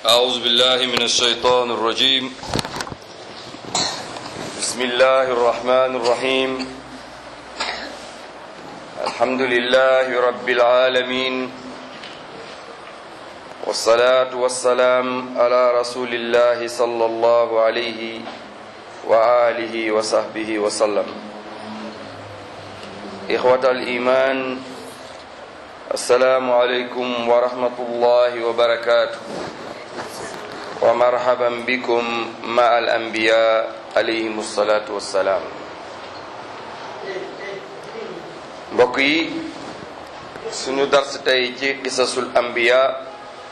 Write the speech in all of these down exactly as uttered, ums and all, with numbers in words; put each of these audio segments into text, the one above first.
أعوذ بالله من الشيطان الرجيم بسم الله الرحمن الرحيم الحمد لله رب العالمين والصلاة والسلام على رسول الله صلى الله عليه وآله وصحبه وسلم إخوة الإيمان السلام عليكم ورحمة الله وبركاته ومرحبا بكم مع الأنبياء عليهم الصلاة والسلام mbokk yi suñu dars tey ci qisasul anbiya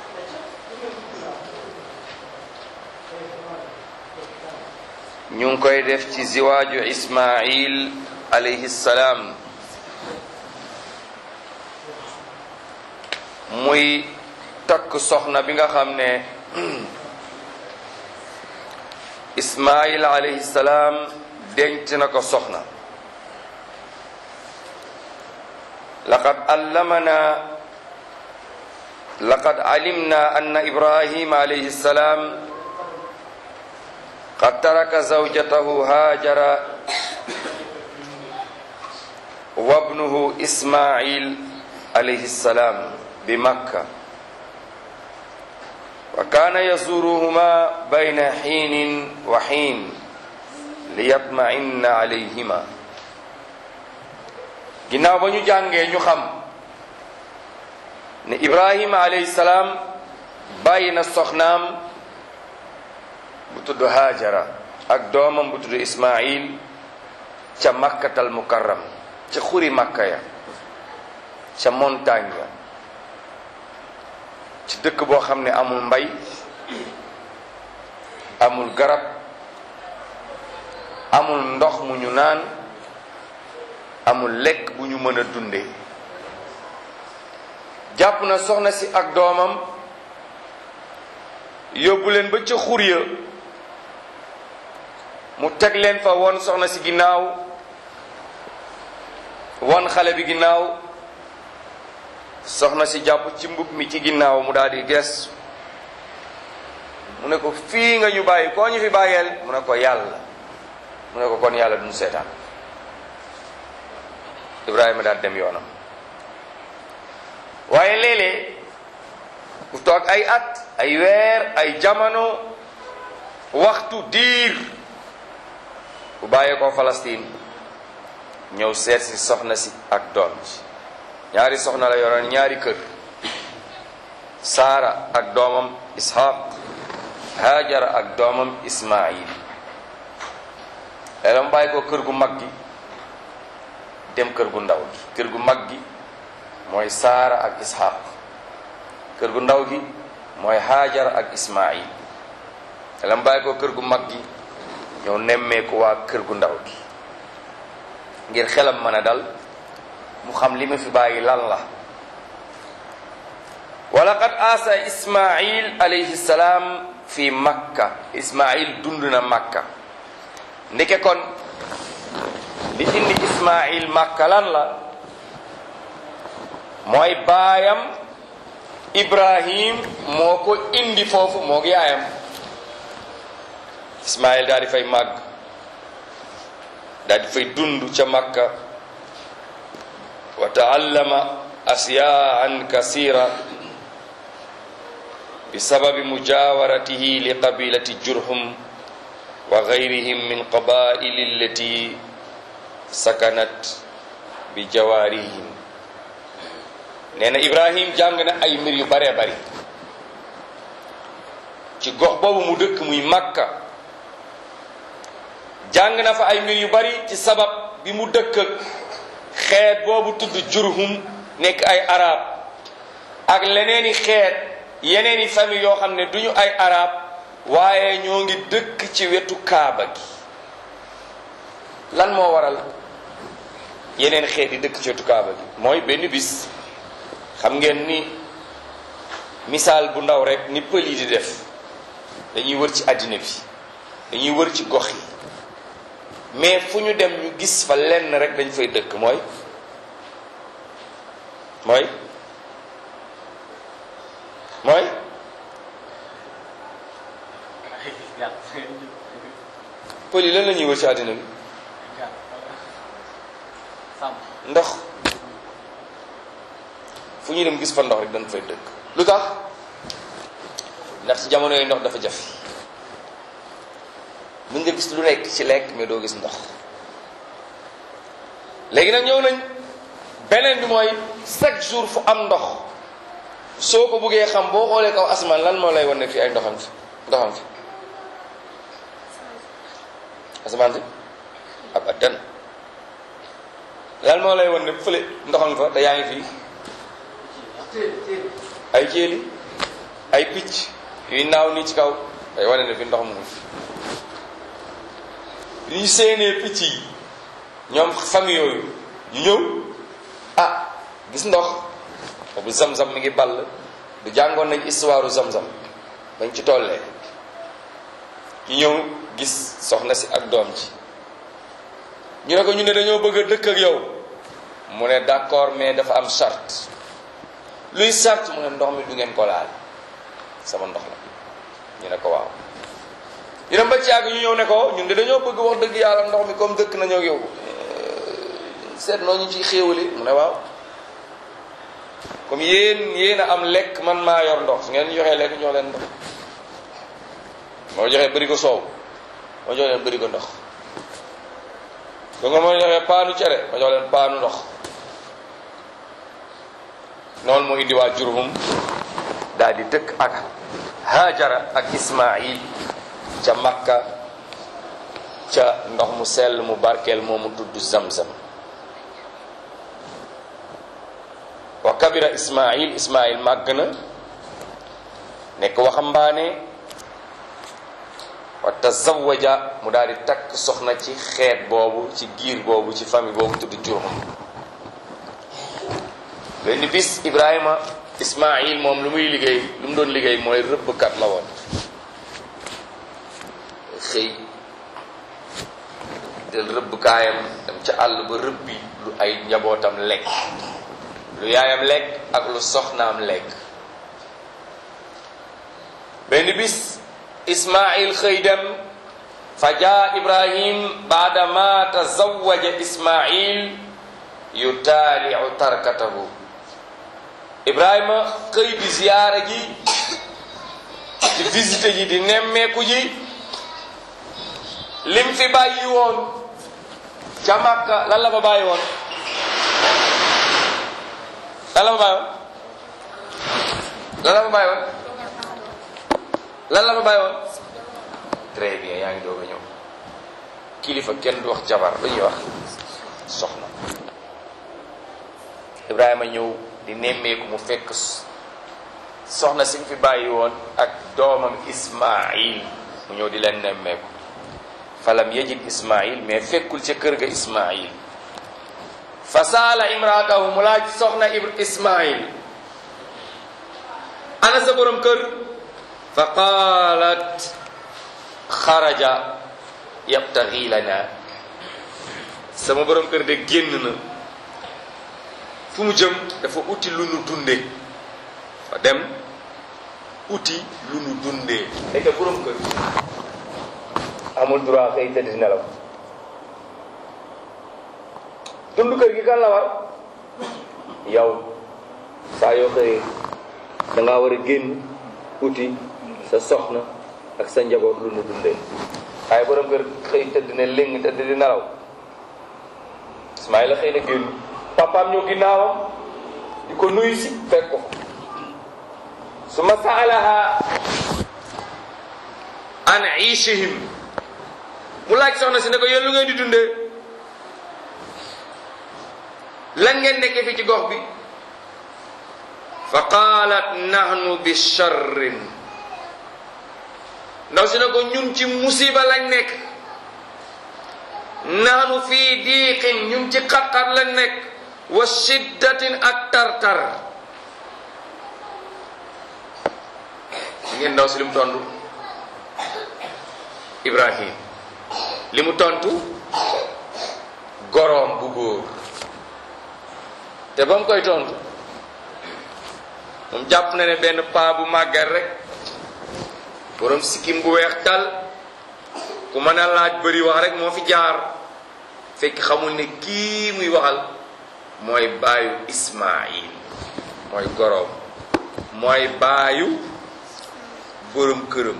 ñu ngi koy def ci ziwaaju Ismaïl alayhi salaam muy takk soxna bi nga xam ne Ismaïl alayhi salaam denc na ko soxna laqad allamana laqad alimna anna Ibrahim alayhi salaam qad taraka zawjatahu Hajara wa ibnuhu Ismaïl alayhi salaam bi Makka wa kaana yazuruhuma bayna xiinin wa xiin liyatma'inna alayhima ginnaaw ba ñu jàngee ñu xam ne Ibrahima alayhi salaam bàyyi na soxnaam bu tudd Hajara ak doomam bu tudd Ismaïl ca Makkatal Mukarram ca xuri Makka ya ca montagne ya ci dëkk boo xam ne amul mbay amul garab amul ndox mu ñu naan amul lekk bu ñu mën a dunde jàpp na soxna si ak doomam yóbbu leen ba ca xur ya mu teg leen fa won soxna si ginnaaw won xale bi ginnaaw soxna si jàpp ci mbub mi ci ginnaaw mu daal di gees mu ne ko fii nga ñu bàyyi koo ñu fi bàyyeel mu ne ko yàlla mu ne ko kon yàlla duñu seetaan Ibrahima daal dem yoonam waaye léeg-léeg ku toog ay at ay weer ay jamono waxtu diir bu bàyyee ko Palestine ñëw seet si soxna si ak doom ji ñaari soxna la yoroon ñaari kër Saara ak doomam Ishaq Hajara ak doomam Ismaïl léeg-léeg mu bàyyi ko kër gu mag gi dem kër gu ndaw gi kër gu mag gi mooy Saara ak Ishaq kër gu ndaw gi mooy Hajara ak Ismaïl léeg-léeg mu bàyyi ko kër gu mag gi ñëw nemmeeku waa kër gu ndaw gi ngir xelam mën a dal mu xam li ma fi bàyyi lan la wa laqad aasa Ismaïl alayhi salaam fi Makka Ismaïl dund na Makka ndeke kon li indi Ismaïl Makka lan la mooy baayam Ibrahim moo ko indi foofu moo gi yaayam Ismaïl daal di fay màgg daal di fay dund ca Makka wa taallama asyaan kasira bi sababi mujawaratihi li qabilati Jurhum wa gayrihim min qabaili allati sakanat bi jawarihim nee na Ibrahim jàng na ay mbir yu baree bari ci gox boobu mu dëkk muy Makka jàng na fa ay mbir yu bari ci sabab bi mu dëkk xeet boobu tudd Jurhum nekk ay arab ak leneeni xeet yeneeni famille yoo xam ne duñu ay arab waaye ñoo ngi dëkk ci wetu Kaaba gi lan moo waral yeneen xeet yi dëkk ci wetu Kaaba gi mooy benn bis xam ngeen ni misaal bu ndaw rek ni pël yi di def dañuy wër ci àddina bi dañuy wër ci gox yi mais fu ñu dem ñu gis fa lenn rek dañ fay dëkk mooy mooy mooy pël yi lan la ñuy wër ci àddina bi ndox fu ñuy dem gis fa ndox rek dañ fay dëkk lu tax ndax ci jamono yi ndox dafa jafe mën nga gis lu nekk ci lekk mais doo gis ndox léegi nag ñëw nañ beneen bi mooy chaque jour fu am ndox soo ko bëggee xam boo xoolee kaw asamaan lan moo lay wan ne fii ay ndoxam fi ndoxam fi asamaan si ab addan lan moo lay wan ne fële ndoxam fa da yaa ngi fii ay jéeli ay picc yuy naaw nii ci kaw day wane ne fi ndox mu fi li ñu seenee picc yi ñoom famille yooyu ñu ñëw ah gis ndox bu zam-zam mi ngi ball du jàngoon nañ histoire zam-zam bañ ci tollee ñu ñëw gis soxna si ak doom ji ñu ne ko ñu ne dañoo bëgg a dëkk ak yow mu ne d'accord mais dafa am charte luy charte mu ne ndox mi du ngeen ko laal sama ndox la ñu ne ko waaw ñu dem ba ci yàgg ñu ñëw ne ko ñun de dañoo bëgg wax dëgg yàlla ndox mi comme dëkk nañoo ak yow seet noo ñu ciy xéewali mu ne waaw comme yéen yéen a am lekk man maa yor ndox su ngeen ñu joxee lekk jox leen ndox moo joxee bëri ko soow moo jox leen bëri ko ndox ko nga moo joxee paanu cere ma jox leen paanu ndox noonu moo indi waa Jurhum daal di dëkk ak Hajara ak Ismaïl ca Makka ca ndox mu sell mu barkeel moomu tudd Zamzam wa kabira Ismaïl Ismaïl màgg na nekk waxambaane wa tazawaja mu daal di takk soxna ci xeet boobu ci giir boobu ci famille boobu tudd Jurhum benn bis Ibrahima Ismaïl moom lu muy liggéey lu mu doon liggéey mooy rëbbkat la woon xëy del rëbb kaayam dem ca àll ba rëbbi lu ay njabootam lekk lu yaayam lekk ak lu soxnaam lekk benn bis Ismaïl xëy dem fa jaa Ibrahim baada ma tazawaja Ismaïl yutaaliu tarkatahu Ibrahima xëy di ziyaara ji di visite ji di nemmeeku ji lim fi bàyyi woon ca Makka lan la fa bàyyi woon lan la fa bàyyi woon lan la fa bàyyi woon lan la fa bàyyi woon très bien yaa ngi doog a ñëw kilifa kenn du wax jabar lu ñuy wax soxna Ibrahima ñëw di nemmeeku mu fekk soxna si fi bàyyi woon ak doomam Ismaïl mu ñëw di leen nemmeeku falam yajid Ismaïl mais fekkul ca kër ga Ismaïl fa saala imraatahu mu laaj soxna Ismaïl ana sa borom kër fa qaalat xaraja yabtaxi lana sama borom kër de génn na fu mu jëm dafa uti lu nu dundee fa dem uti lu nu dundee léegi borom kër amul droit xëy tëdd nelaw dund kër gi kan la war yow saa yoo xëyee da ngaa war a génn uti sa soxna ak sa njaboot lu nu dundee waaye borom kër xëy tëdd ne léng tëdd di nelaw Ismaïla xëy na génn papaam ñëw ginnaawam di ko nuyu si fekk ko su ma saalaha an iishihim mu laaj soxna si ne ko yéen lu ngeen di dundee lan ngeen nekkee fi ci gox bi fa qaalat nahnu bi sharrin ndaw si ne ko ñun ci musiba lañ nekk nahnu fii diiqin ñun ci xat-xat lañ nekk wa shiddatin ak tartar ngeen ndaw si li mu tontu Ibrahim li mu tontu goroom bu góor te ba mu koy tontu moom jàpp na ne benn paa bu màggat rek borom sikkim bu weex tal ku mën a laaj bëri wax rek moo fi jaar fekk xamul ne kii muy waxal mooy baayu Ismaayil mooy goroom mooy baayu borom këram.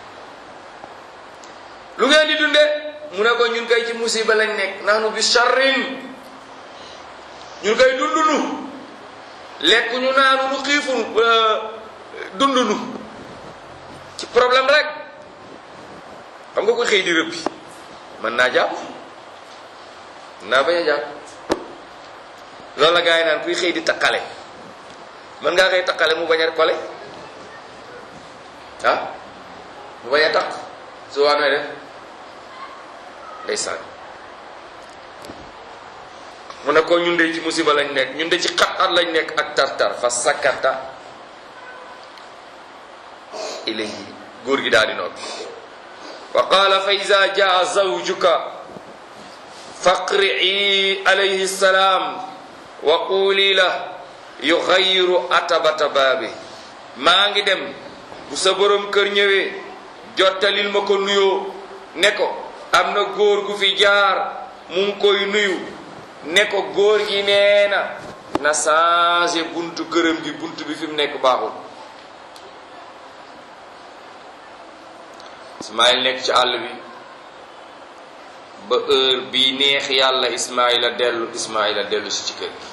lu ngeen di dunde mu ne ko ñun kay ci musiba lañ nekk naanu bi sharrin ñun kay dundunu lekk ñu naanu nu xiifunu dundunu ci problème rek. xam nga ko xëy di rëbbi mën naa jàpp mën naa bañ a jàpp loolu la gars yi naan kuy xëy di takkale mën ngaa xëy takkale mu bañ a kole ah mu bañ a takk su waa nooy def ndeysaan. mu ne ko ñun de ci musiba lañ nekk ñun de ci xat-xat lañ nekk ak tar-tar fa sakkata ilayhi góor gi daal di noppi. wa qaala fa iza jaa zawjuka faqri'i alayhi salaam wa quuli la yuxayyiru atabata baabi. maa ngi dem bu sa borom kër ñëwee jottalil ma ko nuyoo ne ko am na góor gu fi jaar mu ngi koy nuyu ne ko góor gi nee na na changé buntu këram gi buntu bi fi mu nekk baaxul. Ismaayil nekk ci àll bi ba heure bi neex yàlla Ismaayila dellu Ismaayila dellu si ci kër gi.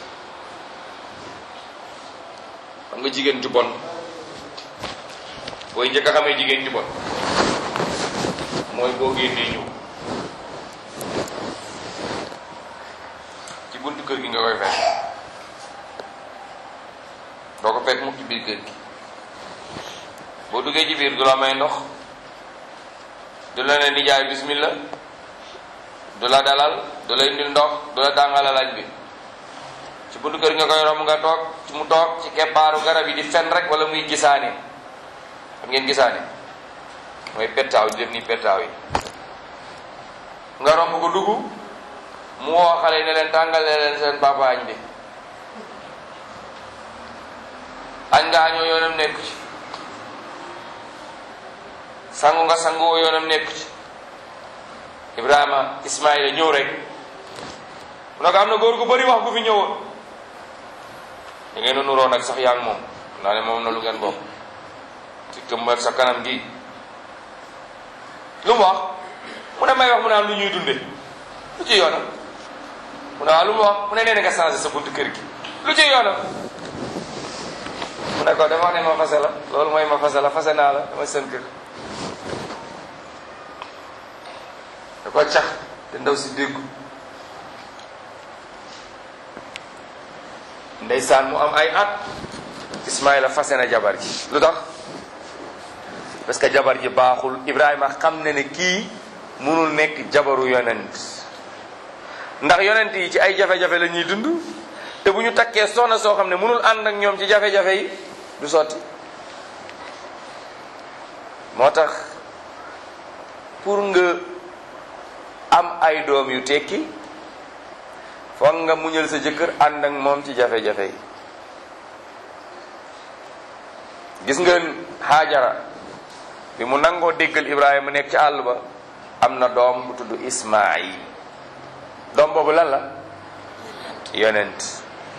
xam nga jigéen ju bon booy njëkk a xamee jigéen ju bon mooy boo génnee ñëw ci buntu kër gi nga koy fekk doo ko fekk mu ci biir kër gi. boo duggee ci biir du la may ndox, du la ne nijaay bismillah, du la dalal, du la indil ndox, du la tàngalal añ bi. ci buntu kër nga koy romb nga toog ci mu toog ci keppaaru garab yi di fen rek wala muy gisaane. xam ngeen gisaane mooy pettaaw di def nii pettaaw yi. nga romb ko dugg mu woo xale yi ne leen tàngalee leen seen papa añ bi. añ nga añoo yoonam nekku ci, sangu nga sangu yoonam nekku ci. Ibrahima Ismaïla ñëw rek mu ne ko am na góor gu bari wax gu fi ñëwoon. da ngeen a nuroo nag sax yaa ngi moom naa ne moom na lu ngeen bokk ci këmm ak sa kanam gi. lu mu wax mu ne may wax mu naan lu ñuy dunde lu ci yoonam. mu ne waaw lu mu wax mu ne nee na nga changé sa buntu kër gi lu ci yoonam. mu ne ko dama ne ma fase la loolu mooy ma fase la fase naa la dama seen kër. da ko cax te ndaw si déggu. ndeysaan mu am ay at Ismaïla fase na jabar ji. lu tax parce que jabar ji baaxul. Ibrahima xam ne ne kii mënul nekk jabaru yonent ndax yonent yi ci ay jafe-jafe la ñuy dund te bu ñu takkee soxna soo xam ne mënul ànd ak ñoom ci jafe-jafe yi du sotti. moo tax pour nga am ay doom yu tekki foog nga muñal sa jëkkër ànd ak moom ci jafe-jafe yi. gis nga Haajara bi mu nangoo déggal Ibrahima nekk ci àll ba am na doom bu tudd Ismaïl. doom boobu lan la yonent.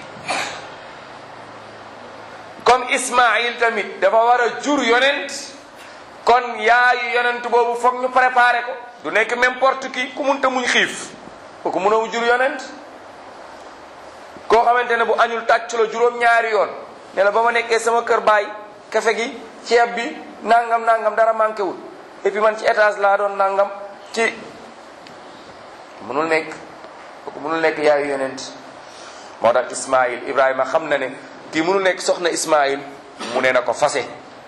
comme Ismaïl tamit dafa war a jur yonent kon yaayu yonent boobu foog ñu préparer ko. du nekk n'importe qui ku munta muñ xiif kooku mënoo jur yonent. koo xamante ne bu añul tàcc la juróom-ñaari yoon ne la ba ma nekkee sama kër baay kafe gi ceeb bi nangam nangam dara manqué wul et puis man ci étage laa doon nangam ci mënul nekk kooku mënul nekk yaayu yonent. moo tax Ismaïl Ibrahima xam na ne kii mënul nekk soxna Ismaïl mu ne na ko fase.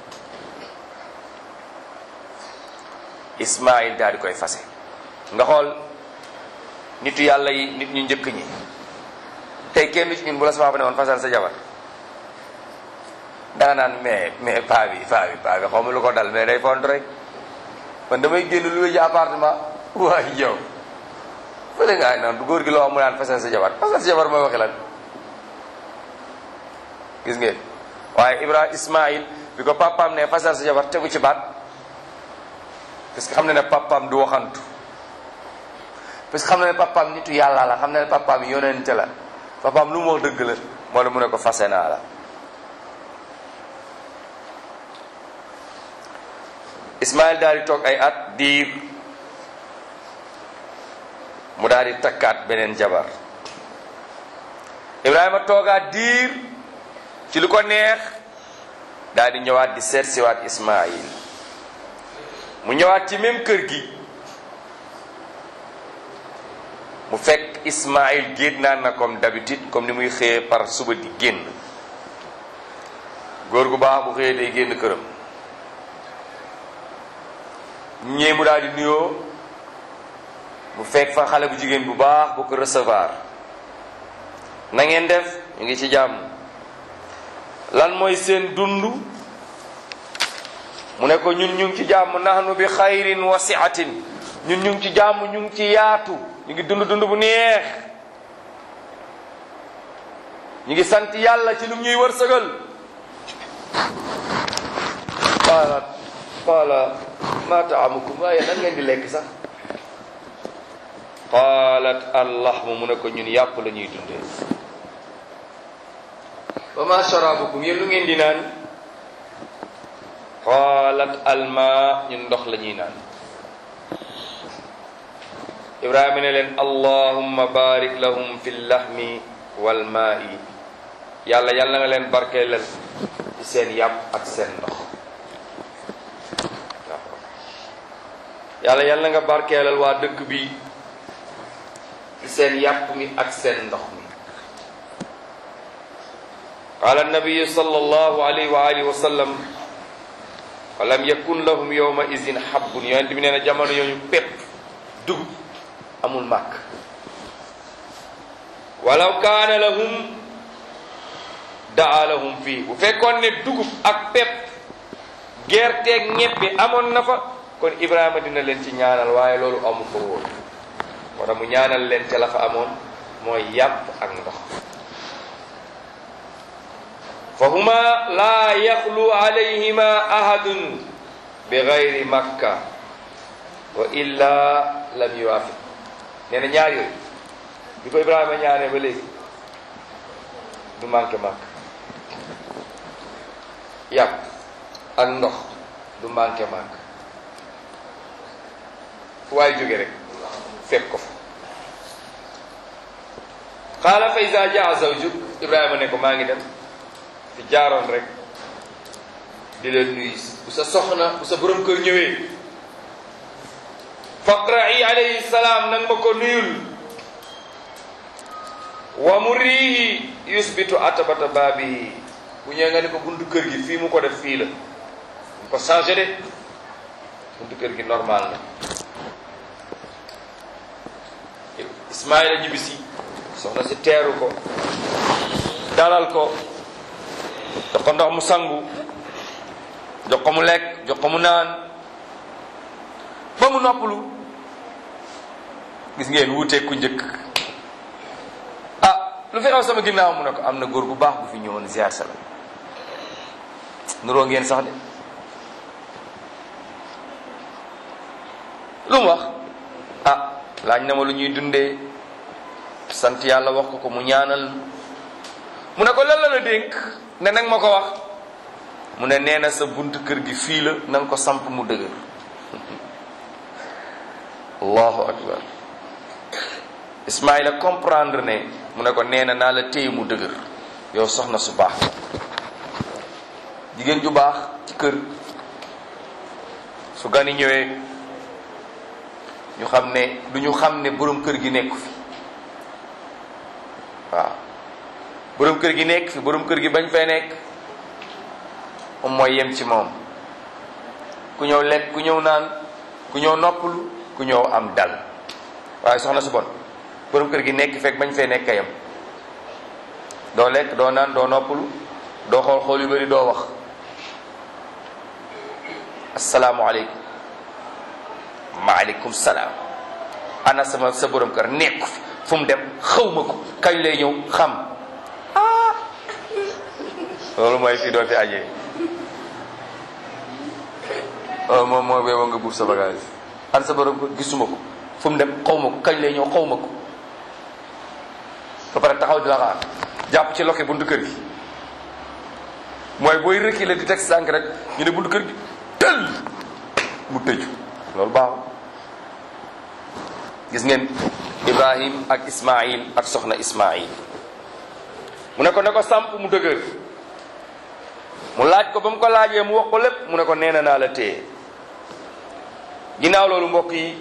Ismaïl daal di koy fase. nga xool nitu yàlla yi nit ñu njëkk ñi tey kenn ci ñun bu la sama ba ne woon fasal sa jabar danga naan mais mais paa bi paa bi paa bi xaw ma lu ko dal mais day font rek man damay génn lu ji appartement waaye yow fële nga ay naan du góor gi loo xam mu naan fasal sa jabar fasal sa jabar mooy waxi lan gis ngeen. waaye Ibrahima Ismaïl bi ko papaam ne fasal sa jabar tegu ci baat parce que xam na ne papaam du waxantu, parce que xam na ne papaam nitu yàlla la, xam na ne papaam yonente la, papaam lu mu wax dëgg la, moo la mu ne ko fase naa la. Ismaïl daal di toog ay at diir mu daal di takkaat beneen jabar. Ibrahima toogaat diir ci lu ko neex daal di ñëwaat di seet siwaat Ismaïl. mu ñëwaat ci même kër gi mu fekk Ismaïl génn naan na comme d'habitude, comme ni muy xëyee par suba di génn. góor gu baax bu xëyee day génn këram. ñee mu daal di nuyoo mu fekk fa xale bu jigéen bu baax bu ko recevoir. na ngeen def, ñu ngi ci jàmm. lan mooy seen dund? mu ne ko ñun ñu ngi ci jàmm, nahnu bi xayrin wa siatin, ñun ñu ngi ci jàmm, ñu ngi ci yaatu, ñu ngi dund dund bu neex, ñu ngi sant yàlla ci lu ñuy wërsëgal. qaala qaala ma taamukum, waaye nan ngeen di lekk sax? qaalat allahmu, mu ne ko ñun yàpp la ñuy dundee. wa ma sharabukum, yéen lu ngeen di naan? qaalat alma, ñun ndox la ñuy naan. Ibrahima ne leen allahumma barik lahum fi llahmi wal maa'i, yàlla yàlla nga leen barkeelal ci seen yàpp ak seen ndox. yàlla yàlla nga barkeelal waa dëkk bi ci seen yàpp mi ak seen ndox mi. qaala nabiyu sallallahu alayhi wa alihi wa sallam wa lam yakun lahum yawma izin habbun, yonent bi nee na jamono yooyu pepp dugub amul màkk. walaw kaana lahum daa lahum fii, bu fekkoon ne dugub ak pepp gerteeg ñebbe amoon na fa, kon Ibrahima dina leen ci ñaanal, waaye loolu amu ko woon. moo tax mu ñaanal leen ca la fa amoon mooy yàpp ak ndox. fa huma laa yaxlu alayhima ahadun bi gayri makka wa illa lam yuwaafiq. nee na ñaar yooyu bi ko Ibrahima ñaanee ba léegi du manqué màkk. yàpp ak ndox du manqué màkk. fu waay jóge rek fekk ko fa. qaala fa iza jaa zawjuk, Ibrahima ne ko maa ngi dem fi jaaroon rek di leen nuyu. bu sa soxna bu sa borom kër ñëwee, faqra'i alayhi salaam, nang ma ko nuyul. wa murihi yusbitu atabata baabihi, bu ñëwee nga ne ko buntu kër gi fii mu ko def fii la, mu ko changé de, buntu kër gi normal la. Ismaïla ñibbisi, soxna si teeru ko, dalal ko, jox ko ndox mu sangu, jox ko mu lekk, jox ko mu naan ba mu noppalu. gis ngeen wuuteeg ku njëkk. ah lu fi xew sama ginnaaw, mu ne ko am na góor bu baax bu fi ñëwoon ziar sa la. nuroo ngeen sax de. lu mu wax? ah laaj na ma lu ñuy dundee, sant yàlla wax ko ko, mu ñaanal. mu ne ko lan la la dénk ne nag ma ko wax. mu ne nee na sa buntu kër gi fii la, na nga ko samp mu dëgër. allahu akbar. Ismaïla comprendre ne, mu ne ko nee na naa la téye mu dëgër, yow soxna su baax. jigéen ju baax ci kër su gani ñëwee ñu xam ne du ñu xam ne borom kër gi nekk fi. waaw borom kër gi nekk fi, borom kër gi bañ fay nekk, moom mooy yem ci moom. ku ñëw lekk, ku ñëw naan, ku ñëw noppalu, ku ñëw am dal. waaye soxna su bon borom kër gi nekk fekk bañ fay nekk yem. doo lekk, doo naan, doo noppalu, doo xool xool yu bari, doo wax. asalaamualeykum, maaleykum salaam, ana sama sa borom kër nekku fi, fu mu dem xaw ma ko, kañ lay ñëw xam. ah loolu mooy fii doo fi ajee. moom moo beeboo nga buub sa bagage an sa borom ko gisuma ko fu mu dem xaw ma ko kañ lay ñëw xaw ma ko ba pare taxaw di la xaar jàpp ci loke buntu kër gi mooy booy reculer di teg sànq rek ñu ne buntu kër gi tël mu tëju loolu baaxul. gis ngeen Ibrahim ak Ismaïl ak soxna Ismaïl mu ne ko ne ko samp mu dëgër mu laaj ko ba mu ko laajee mu wax ko lépp mu ne ko nee na naa la téye ginnaaw loolu mbokk yi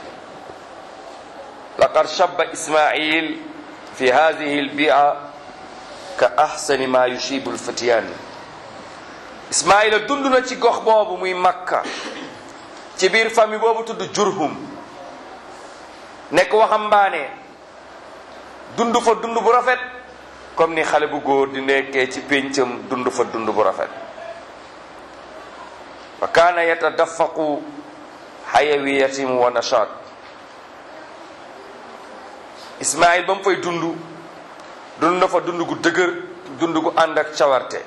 laqad shabba Ismaïl fi hadihi al-bi'a ka ahsani ma yushibu al-fatyan Ismaïla dund na ci gox boobu muy Makka ci biir famille boobu tudd Jurhum nekk waxambaane dund fa dund bu rafet comme ni xale bu góor di nekkee ci péncam dund fa dund bu rafet wa kaana yatadaffaqu hayawiyatin wa nashaat Ismaïl ba mu fay dund dund na fa dund gu dëgër dund gu ànd ak cawarte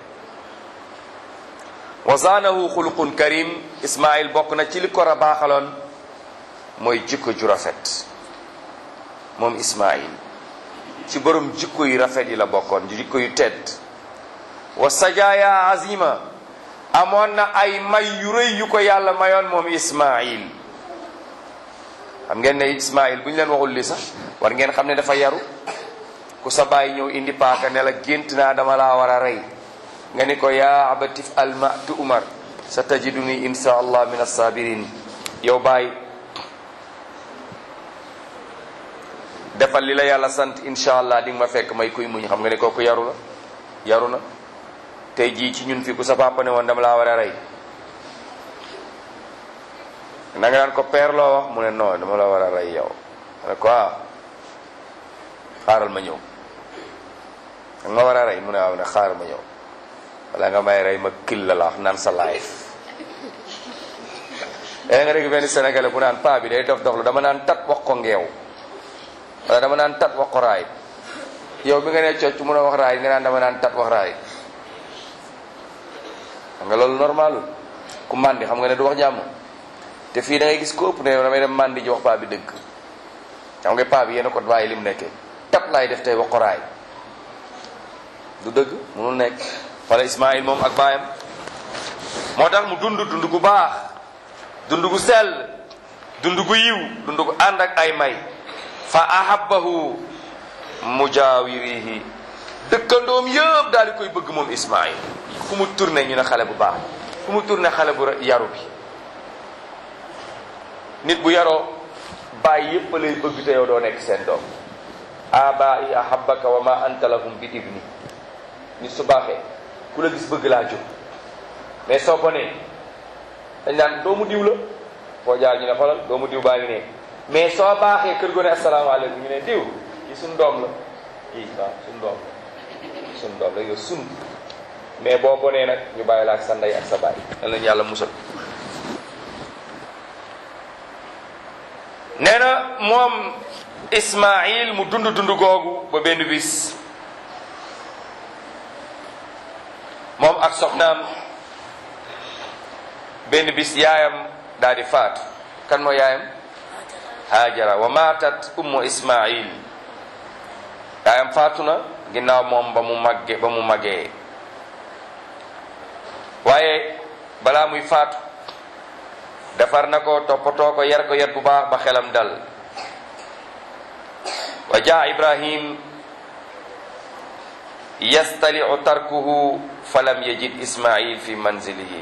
wa zaanahu xuluqun karim Ismaïl bokk na ci li ko rabaaxaloon mooy jikko ju rafet moom Ismaïl ci borom jikko yu rafet yi la bokkoon jikko yu tedd wa sajaaya azima amoon na ay may yu rëy yu ko yàlla mayoon moom Ismaïl xam ngeen ne Ismaïl bu ñu leen waxul li sax war ngeen xam ne dafa yaru ku sa baay ñëw indi paaka ne la gént naa dama laa war a rey nga ni ko yaa abatif alma tu umar sa tajiduni insha allah min as-sabirin yow baay defal li la yàlla sant insha allah di nga ma fekk may kuy muñ xam nga ne kooku yaru la yaru na tey jii ci ñun fi ku sa papa ne woon dama laa war a rey na nga naan ko père loo wax mu ne non dama la war a rey yow ma ne ko ah xaaral ma ñëw da nga ma war a rey mu ne waaw ne xaaral ma ñëw wala nga may rey ma kil la la wax naan sa life da nga dégg benn sénégalais bu naan paa bi day dof dof la dama naan tat wax ko ngeew wala dama naan tat wax ko raay yow bi nga ne cocc mun a wax raay nga naan dama naan tat wax raay xam nga loolu normalul ku màndi xam nga ne du wax jàmm te fii da ngay gis ko ëpp ne damay dem màndi ji wax paa bi dëgg xam nga paa bi yéen a ko bàyyi li mu nekkee tat laay def tey wax ko raay du dëgg munul nekk wala Ismaïl moom ak baayam moo tax mu dund dund gu baax dund gu sell dund gu yiw dund gu ànd ak ay may fa ahabbahu mujaawirihi dëkkandoom yëpp daal di koy bëgg moom Ismaïl fu mu tourné ñu ne xale bu baax fu mu tourné xale bu yaru bi nit bu yaroo bàyyi yëpp lay bëgg te yow doo nekk seen doom abai ahabbaka wa ma anta lahum bi ibni nit su baaxee ku la gis bëgg laa jóg mais soo ko nee dañ naan doomu diw la foo jaar ñu ne xoolal doomu diw baa ngi ne mais soo baaxee kër go ne asalaamaaleykum ñu ne diw yi suñ doom la i waaw suñ doom la suñ doom la yow sun mais boo bonee nag ñu bàyyi la ak sa ndey ak sa baay dan lañu yàlla musal nee na moom Ismaïl mu dund dund googu ba benn bis moom ak soxnaam benn bis yaayam daal di faatu kan moo yaayam Hajara wa maatat ummu Ismaïl yaayam faatu na ginnaaw moom ba mu màgge ba mu màggee waaye balaa muy faatu defar na ko toppatoo ko yar ko yar bu baax ba xelam dal wa jaa Ibrahim yastali'u tarkuhu falam yajid Ismaïl fi manzilihi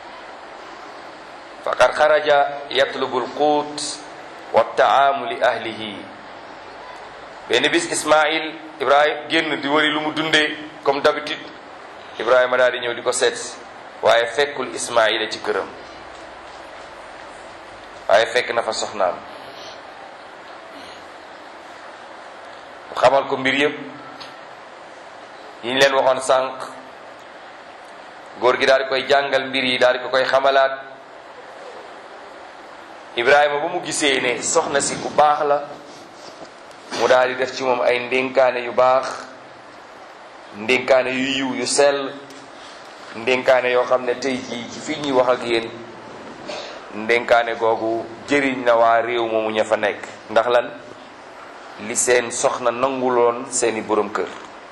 faqad xaraja yatlubu alquut wa taamu li ahlihi benn bis Ismaïl Ibrahim génn di wëri lu mu dundee comme d'habitude Ibrahima daal di ñëw di ko seet waaye fekkul Ismaïla ci këram waaye fekk na fa soxnaam xamal ko mbir yëpp yi ñu leen waxoon sànq góor gi daal di koy jàngal mbir yi daal di ko koy xamalaat Ibrahima ba mu gisee ne soxna si ku baax la mu daal di def ci moom ay ndénkaane yu baax ndénkaane yu yiw yu sell ndénkaane yoo xam ne tey jii ci fii ñuy wax ak yéen ndénkaane googu jëriñ na waa réew moomu ña fa nekk. ndax lan? li seen soxna nanguloon seeni borom kër.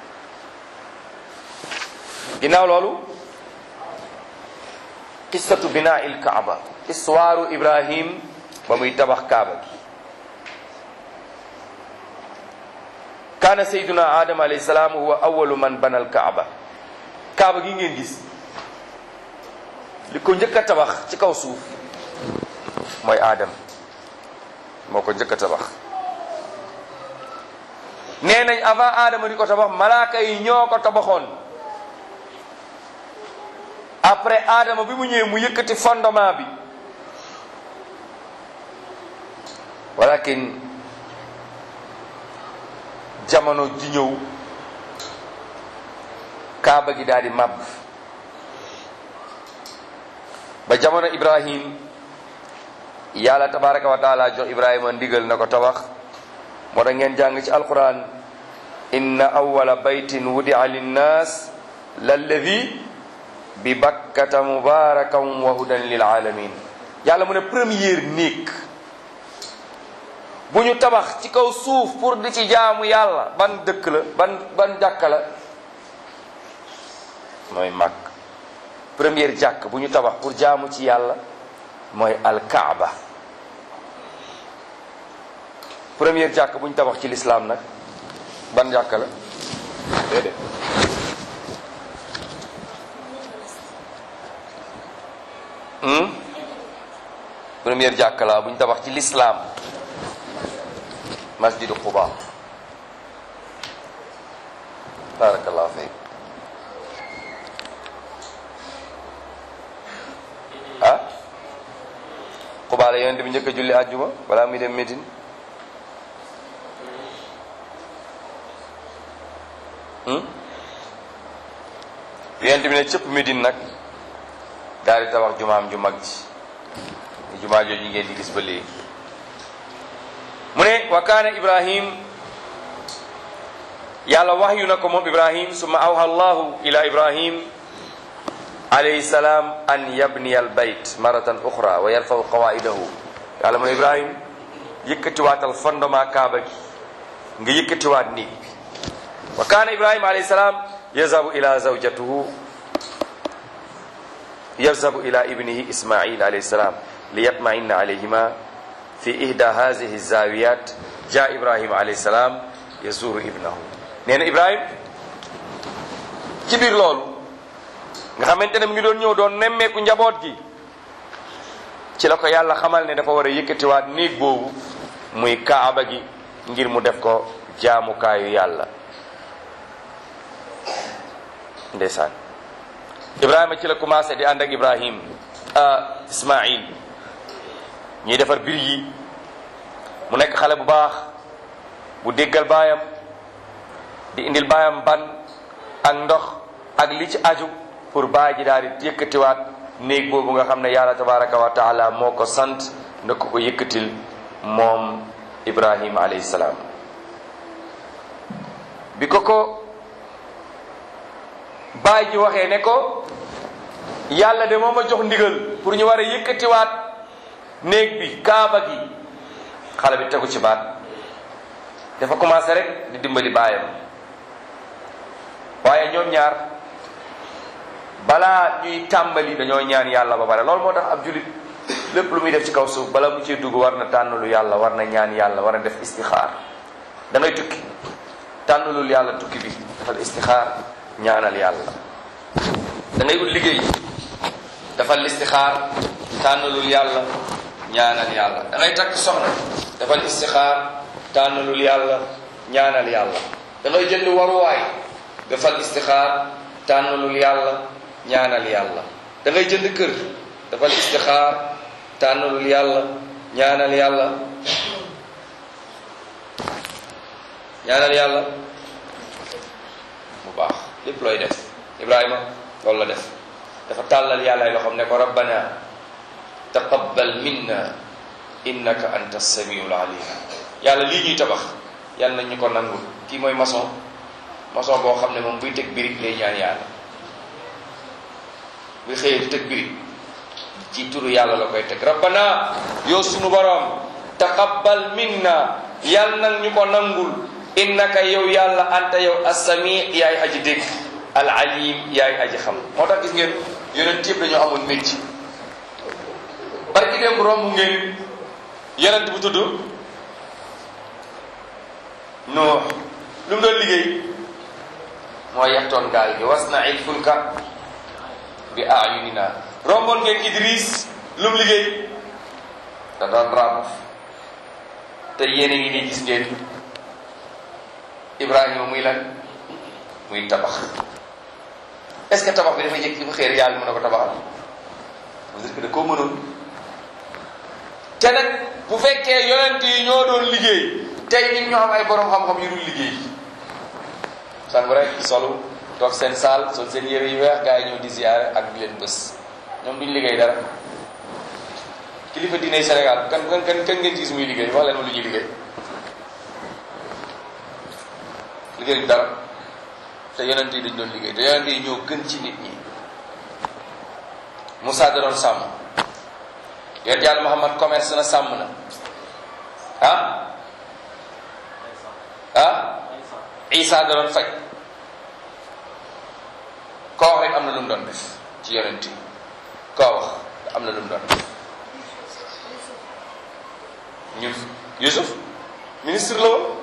ginnaaw loolu qissatu binaa il kaaba, histoire Ibrahim ba muy tabax kaaba gi. kaana sayyiduna Adam alayhi salaam huwa awwalu man bana al kaaba. kaaba gi ngeen gis li ko njëkk a tabax ci kaw suuf mooy Adam moo ko njëkk a tabax. nee nañ avant Adama di ko tabax malaaka yi ñoo ko tabaxoon. après Adama bi mu ñëwee mu yëkkati fondement bi. walakin jamono ji ñëw kaaba gi daal di màbb. ba jamono Ibrahim yàlla tabaraka wa taala jox Ibrahima ndigal na ko tabax. moo tax ngeen jàng ci alquran inna awwala baytin wudi'a linnaas lalladi bi bakkata mubarakan wa hudan lil alamin. yàlla mu ne première néeg bu ñu tabax ci kaw suuf pour di ci jaamu yàlla ban dëkk la ban ban jàkka la mooy Makka. première jàkk bu ñu tabax pour jaamu ci yàlla mooy alkaaba. première jàkk bu ñu tabax ci lislaam nag ban jàkk la déedéet hmm? première jàkk la bu ñu tabax ci lislaam masjidu Quba. barakallahu fiik. ah Quba la yonent bi njëkk a julli àjjuma balaa muy dem Médine. yonent bi ne cëpp Médine nag daal di tabax jumaam ju mag ji jumaa jooju ngeen di gis ba léegi. mu ne wa kaana Ibrahim yàlla wax yu na ko moom Ibrahim summa awha allahu ila Ibrahim alayhi salaam an yabniya al bayt maratan uxra wa yarfaw qawaidahu. yàlla mu ne Ibrahim yëkkatiwaatal fondement kaaba gi nga yëkkatiwaat néeg bi. wa kaana Ibrahim alayhi salaam yazhabu ila zawjatuhu yazhabu ila ibnihi Ismail alayhi salaam liyatma'inna alayhima fi ihda hadhihi zawiyat. jaa Ibrahim alayhi salaam yazuru ibnahu. nee na Ibrahim ci biir loolu nga xamante ne mu ngi doon ñëw doon nemmeeku njaboot gi ci la ko yàlla xamal ne dafa war a yëkkatiwaat néeg boobu muy kaaba gi ngir mu def ko jaamukaayu yàlla. ndeysaan Ibrahima ci la commencé di ànd ak Ibrahim Ismail ñuy defar bir yi mu nekk xale bu baax bu déggal baayam di indil baayam ban ak ndox ak li ci aju pour baay ji daal di yëkkatiwaat néeg boobu nga xam ne yàlla tabaraka wa taala moo ko sant na ko ko yëkkatil moom Ibrahim alayhi salaam. bi ko ko baay ji waxee ne ko yàlla de moo ma jox ndigal pour ñu war a yëkkatiwaat néeg bi kaaba gi xale bi tegu ci baat dafa commencé rek di dimbali baayam. waaye ñoom ñaar balaa ñuy tàmbali dañoo ñaan yàlla ba pare. loolu moo tax ab julit lépp lu muy def ci kaw suuf bala mu ci dugg war na tànnulu yàlla war na ñaan yàlla war na def istixaar. da ngay tukki tànnulul yàlla tukki bi dafal istixaar ñaanal yàlla. da ngay ut liggéey dafal istixaar tànnulul yàlla ñaanal yàlla. da ngay takk soxna dafal istixaar tànnulul yàlla ñaanal yàlla. da ngay jënd waruwaay dafal istixaar tànnalul yàlla ñaanal yàlla. da ngay jënd kër dafal istixaar tànnalul yàlla ñaanal yàlla ñaanal yàlla bu baax. lépp looy def Ibrahima loolu la def dafa tàllal yàlla loo xam ne ko rabbana taqabbal minna innaka anta samiul alim. yàlla lii ñuy tabax yàlla nañ ñu ko nangul. kii mooy maçon maçon boo xam ne moom buy teg birig lay ñaan yàlla buy xëyee di teg birig ci turu yàlla la koy teg rabbana yow sunu borom taqabbal minna yal nag ñu ko nangul innaka yow yàlla anta yow assami yaay aji dégg al alim yaay aji xam moo tax gis ngeen yonent yëpp dañoo amoon métier barki dem romb ngeen yonent bu tudd Nuux lu mu doon liggéey moo yaxtoon gaal gi wasna'il fulka bi a'yunina romboon ngeen Idris lu mu liggéey da doon ràbb te yéen a ngi nii gis ngeen Ibrahima muy lan muy tabax est-ce que tabax bi dafay jëkk ci bu xeer yàlla mën na ko tabaxal parce que da koo mënoon te nag bu fekkee yonent yi ñoo doon liggéey tey nit ñoo am ay borom xam-xam yu dul liggéey sangu rek solu toog seen saal sol seen yére yu weex gaa yi ñëw di ziyaare ak di leen bés ñoom duñ liggéey dara kilifa diine Sénégal kan kan kan kan ngeen gis muy liggéey wax leen ma lu ñuy liggéey liggéey dara te yonent yi dañ doon liggéey te yonent yi ñoo gën ci nit ñi Moussa da doon sàmm yonent yàlla Muhammad commerce na sàmm na ah ah Isa da doon faj koo wax rek am na lu mu doon def ci yonent yi koo wax am na lu mu doon def ñun Yusuf ministre la woon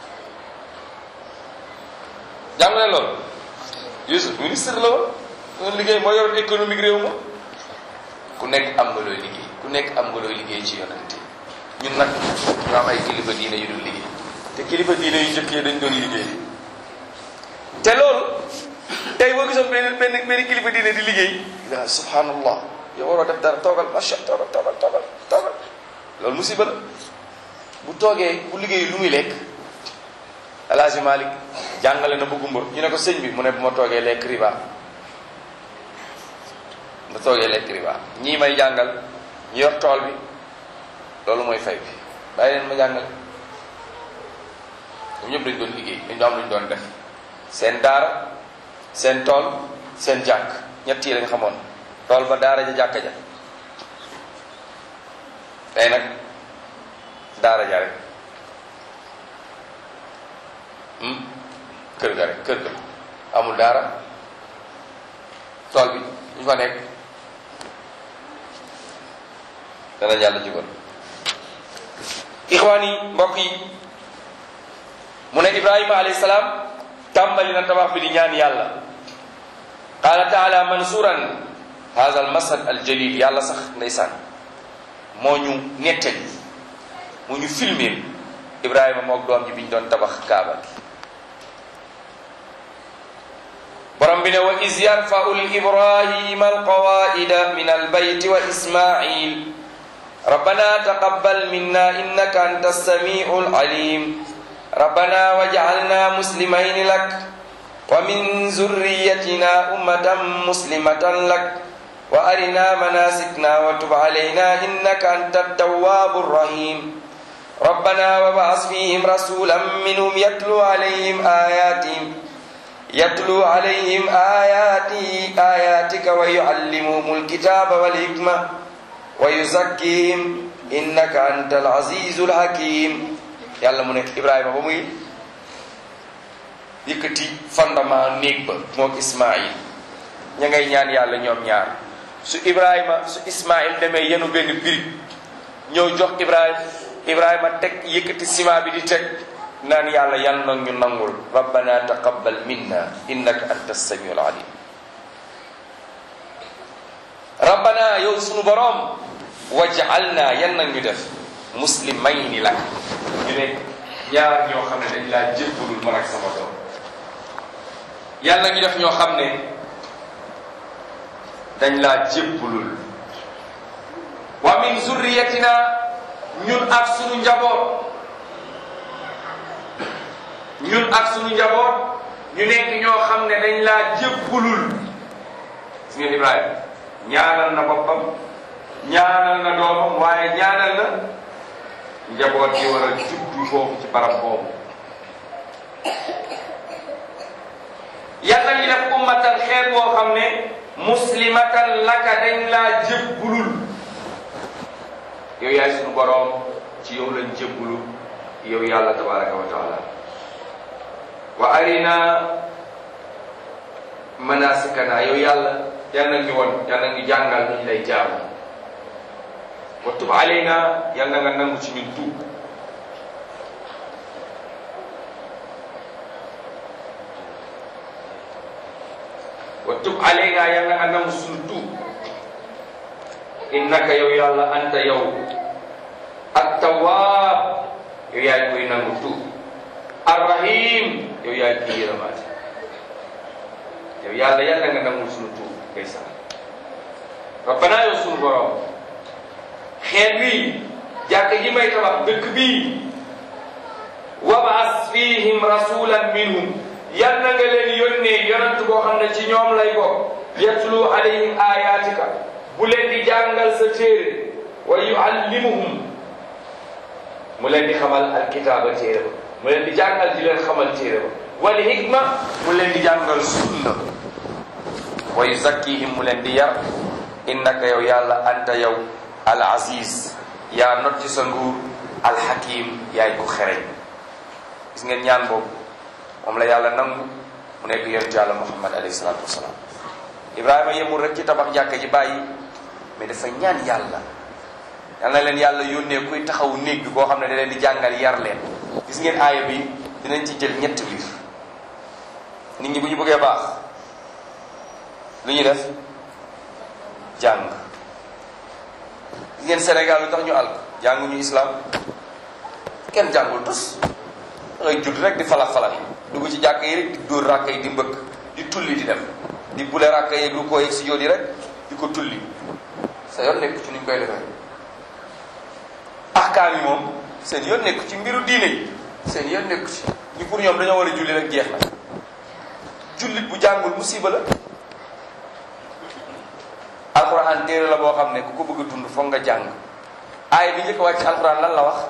jàngale loolu Yusuf ministre la woon loolu liggéey moo yoroon économique réew ma ku nekk am nga looy liggéey ku nekk am nga looy liggéey ci yonent yi ñun nag ñu am ay kilifa diine yu dul liggéey te kilifa diine yu njëkk yi dañ doon liggéey te loolu tey boo gisoon benn benn benn kilifa diine di liggéey yaa subhanallah yow waroo def dara toogal macha toogal toogal toogal toogal loolu musiba la bu toogee bu liggéey lu muy lekk El Hadj Malick jàngale na bu gumba ñu ne ko sëñ bi mu ne bu ma toogee lekk riba ma toogee lekk riba ñii may jàngal ñi yor tool bi loolu mooy fay bi bàyyi leen ma jàngal ñoom ñëpp dañ doon liggéey dañu am lu ñu doon def seen daara seen tool seen jàkk ñett yi lañ xamoon tool ba daara ja jàkka ja tey nag daara ja rek kër ga rek kër ga amul daara tool bi ñu fa nekk dana yàlla jugal ixwaan yi mbokk yi mu ne Ibrahima alayhi salaam tàmbali na tabax bi di ñaan yàlla qaala taala mansuran hada al masad al jalil yàlla sax ndeysaan moo ñu nettali moo ñu filmé Ibrahima mook doom ji bi ñu doon tabax kaaba gi borom bi ne wa iz yarfa'u ibrahima alqawaida min albayti wa ismail rabbana taqabbal minna innaka anta as-sami'u al-alim rabbana waj'alna muslimayni lak wa min zurriyyatina ummatan muslimatan lak wa arina manasikna wa tub alayna innaka anta at-tawwabur rahim rabbana wab'ath fihim rasulan minhum yatlu alayhim ayatihim يتلو عليهم آياتي آياتك ويعلمهم الكتاب والحكمة ويزكيهم إنك أنت العزيز الحكيم yàlla mu ne Ibrahima ba muy yëkkati fondement néeg ba mook Ismaïl ña ngay ñaan yàlla ñoom ñaar su Ibrahima su Ismaïl demee yenu benn birig ñëw jox Ibrahima Ibrahima teg yëkkati ciment bi di teg naan yàlla yàlla na ñu nangul rabbana taqabbal minna innaka anta as-samiul alim rabbana yow sunu boroom waj'alna yan na ñu def muslimayni lak ñu ne ñaar ñoo xam ne dañ laa jébbalul man ak sama doom yàlla ñu def ñoo xam ne dañ laa jébbalul wa min zurriyatina ñun ak sunu njaboot ñun ak suñu njaboot ñu nekk ñoo xam ne dañ laa jébbulul gis ngeen Ibrahima ñaanal na boppam ñaanal na doomam waaye ñaanal na njaboot yi war a juddu foofu ci barab boobu yàlla ñu def ummatan xeet boo xam ne muslimatan laka dañ laa jébbulul yow yaay sunu boroom ci yow lañ jébbulu yow yàlla tabaraka wa taala wa arina manasikana yow yàlla yal na ñu woon yal na ñu jàngal ni ñu lay jaamu wa tub alayna yal na nga nangu ci ñun tuub wa tub alayna yal na nga nangu suñu tuub innaka yow yàlla anta yow at-tawwab yow yaay koy nangu tuub ar-rahim yow yaay koy yërëmaate yow yàlla yal na nga nangu suñu tuub kay sax rabbana yow suñu borom xeet bii jàkk ji may tabax dëkk bii wab'as fihim rasulan minhum yal na nga leen yónnee yonent boo xam ne ci ñoom lay bokk yatlu alayhim ayatika bu leen di jàngal sa téere wa yuallimuhum mu leen di xamal alkitaaba téere ba mu leen di jàngal di leen xamal téere ba wal hikma mu leen di jàngal sunna wa yuzakkihim mu leen di yar innaka yow yàlla anta yow al aziz yaa not ci sa nguur al hakim yaay ko xereñ gis ngeen ñaan boobu moom la yàlla nangu mu nekk yonent yàlla muhammad alayhi salaatu wasalaam ibrahima yemul rek ci tabax jàkka ji bàyyi mais dafa ñaan yàlla yal na leen yàlla yónnee kuy taxaw néeg bi boo xam ne da leen di jàngal yar leen gis ngeen aaya bi dinañ ci jël ñetti biir nit ñi bu ñu bëggee baax lu ñu def jàng gis ngeen Sénégal lu tax ñu àll jànguñu islam kenn jàngul tus da ngay judd rek di falax falax dugg ci jàkk yi rek di dóor ràkk yi di mbëkk di tulli di dem di bule ràkk yi lu ko yegg si yoon yi rek di ko tulli sa yoon nekk ci nuñ koy defee ahkaam yi moom seen yoon nekk ci mbiru diine yi seen yoon nekk ci ñu pour ñoom dañoo war a julli rek jeex na jullit bu jàngul musiba la alquran téere la boo xam ne ku ko bëgg a dund foog nga jàng aaya bi njëkk a wàcc alquran lan la wax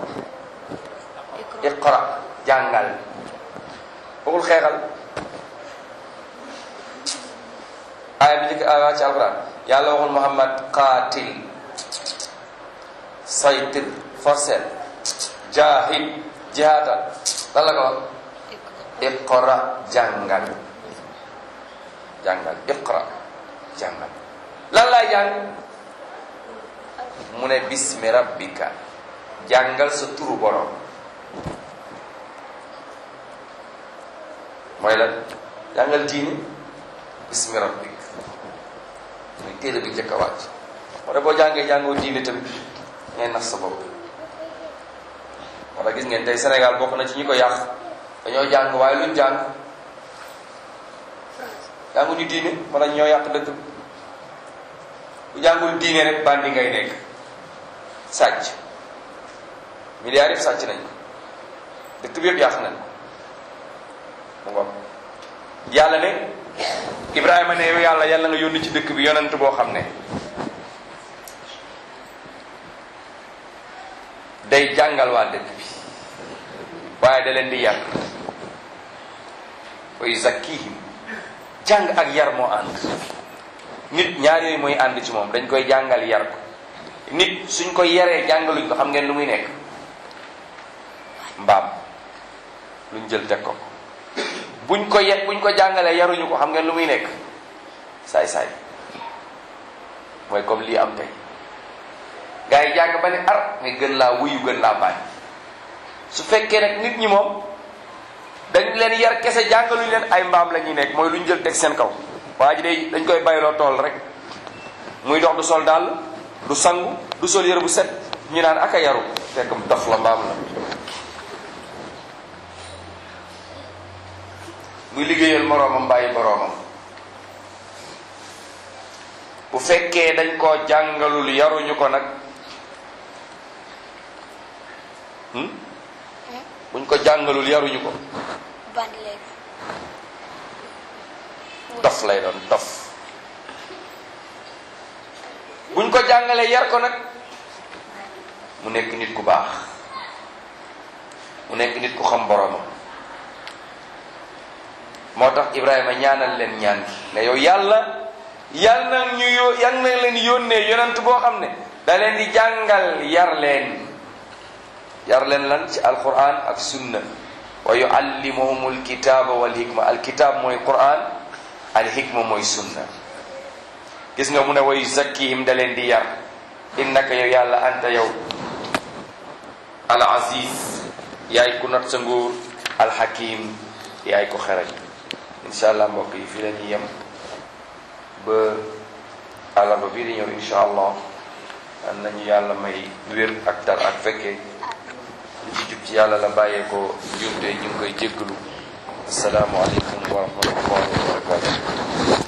iqra jàngal waxul xeexal aaya bi njëkk a wàcc alquran yàlla waxul muhammad qaatil saytir forcel jahid jihaadal lan la ko wax iqra jàngal jàngal iqra jàngal lan laay jàng mu ne bismi rabbika jàngal sa turu borom mooy lan jàngal diini bismi rabbik muy téere bi njëkk a wàcc moo tax boo jàngee jàngoo diine tamit ngay nax sa bopp moo tax gis ngeen tey Sénégal bokk na ci ñi ko yàq dañoo jàng waaye luñ jàng jànguñu diine moo tax ñoo yàq dëkk bi bu jàngul diine rek bandi ngay nekk sàcc milliards yëpp sàcc nañ dëkk bi yëpp yàq nañ mu ngoog yàlla ne Ibrahima ne yow yàlla yàlla nga yónni ci dëkk bi yonent boo xam ne day jàngal waa dëkk bi waaye da leen di yar wa yuzakkihim jàng ak yar moo ànd nit ñaar yooyu mooy ànd ci moom dañ koy jàngal yar ko nit suñ ko yaree jàngaluñ ko xam ngeen lu muy nekk mbaam luñ jël teg ko buñ ko ye buñ ko jàngalee yaruñu ko xam ngeen lu muy nekk saay saay mooy comme lii am tey gars yi jàng ba ne ar mais gën laa wuyu gën laa bañ su fekkee nag nit ñi moom dañ leen yar kese jàngaluñ leen ay mbaam la ñuy nekk mooy luñ jël teg seen kaw waa ji day dañ koy bayloo tool rek muy dox du sol dàll du sangu du sol yëre bu set ñu naan aka yaru fekk dof la mbaam la muy liggéeyal moroomam bàyyi boroomam bu fekkee dañ koo jàngalul yaruñu ko nag buñ ko jàngalul yaruñu ko dof lay doon dof buñ ko jàngalee yar ko nag mu nekk nit ku baax mu nekk nit ku xam boroomam moo tax Ibrahima ñaanal leen ñaan gi ne yow yàlla yal na ñu yo yal na leen yónnee yonent boo xam ne da leen di jàngal yar leen yar leen lan ci alquran ak sunna wa yuallimuhum alkitaba wal hikma alkitab mooy quran alhikma mooy sunna gis nga mu ne wa yuzakkihim da leen di yar innaka yow yàlla anta yow al aziz yaay ku not sa nguur alhakim yaay ko xeral insha allah mbokk yi fii la ñuy yem ba àllarba bii di ñëw insha allah an nañu yàlla may wér ak tar ak fekke li ci jub ci yàlla la bàyyee ko njuumte ñu ngi koy jéggalu assalaamu aleykum wa rahmatullahi wa barakatuh